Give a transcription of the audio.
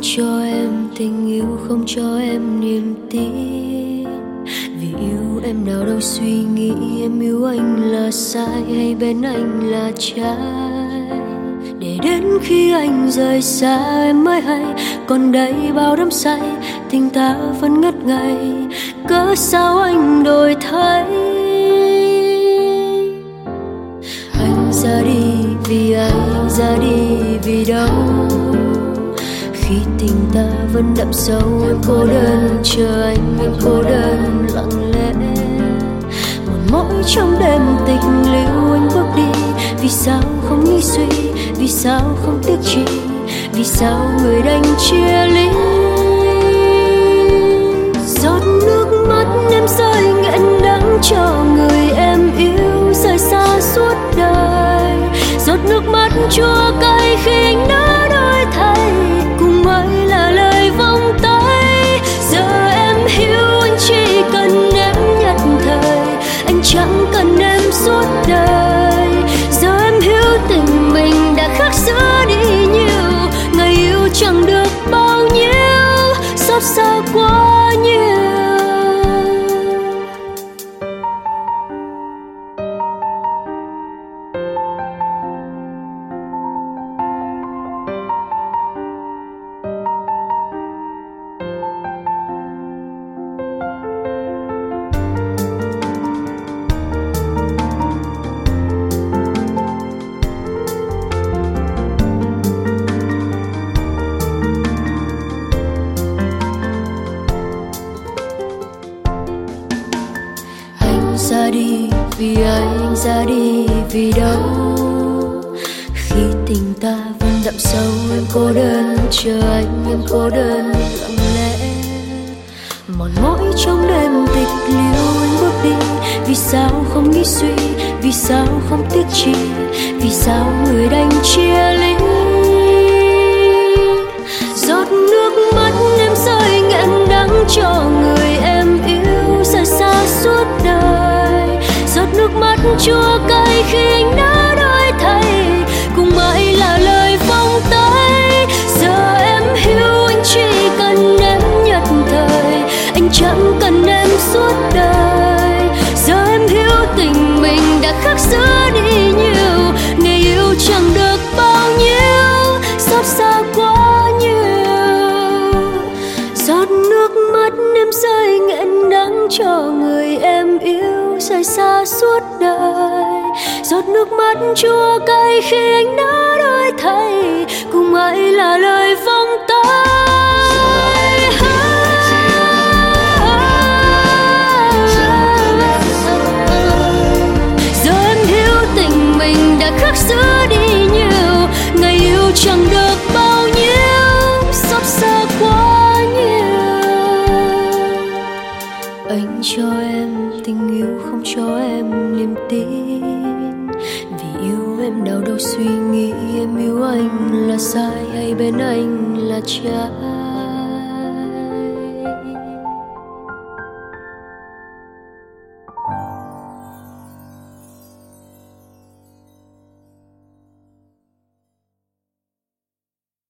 cho em tình yêu, không cho em niềm tin. Vì yêu em nào đâu suy nghĩ em yêu anh là sai hay bên anh là trái. Để đến khi anh rời xa em mới hay, còn đây bao đắm say tình ta vẫn ngất ngây. Cớ sao anh đổi thay? Anh ra đi vì ai, anh ra đi vì đâu? Khi tình ta vẫn đậm sâu em cô đơn chờ anh, em cô đơn lặng lẽ. Một mỗi trong đêm tịch liêu anh bước đi. Vì sao không nghĩ suy, vì sao không tiếc chi, vì sao người đành chia ly? Giọt nước mắt em rơi nghẹn đắng cho người em yêu rời xa suốt đời. Giọt nước mắt chua cay khi anh đã đổi thay, cùng ấy là lời vòng tay. Giờ em hiểu anh chỉ cần em nhất thời, anh chẳng cần em suốt đời. Giờ em hiểu tình mình đã khác xưa đi nhiều, ngày yêu chẳng được bao nhiêu, xót xa quá nhiều. Ra đi vì ai, anh ra đi vì đâu? Khi tình ta vẫn đậm sâu em cô đơn chờ anh, em cô đơn lặng lẽ. Mòn mỏi trong đêm tịch liêu anh bước đi. Vì sao không nghĩ suy, vì sao không tiếc chi, vì sao người đành chia ly? Giọt nước mắt em rơi nghẹn đắng cho người em yêu rời xa suốt đời. Giọt nước mắt chua cay khi anh đã đổi thay, cùng mãi là lời vòng tay. Giờ em hiểu anh chỉ cần em nhất thời, anh chẳng cần em suốt đời. Giờ em hiểu tình mình đã khác xưa đi nhiều, ngày yêu chẳng được bao nhiêu, xót xa quá nhiều. Giọt nước mắt em rơi nghẹn đắng cho người em yêu rời xa suốt đời. Giọt nước mắt chua cay khi anh đã đổi thay, cùng ai là lời vòng tay. Giờ em hiểu tình mình đã khác xưa đi nhiều, ngày yêu chẳng được bao nhiêu, xót xa quá nhiều. Anh cho em tình yêu, không cho em niềm tin. Vì yêu em nào đâu suy nghĩ em yêu anh là sai hay bên anh là trái.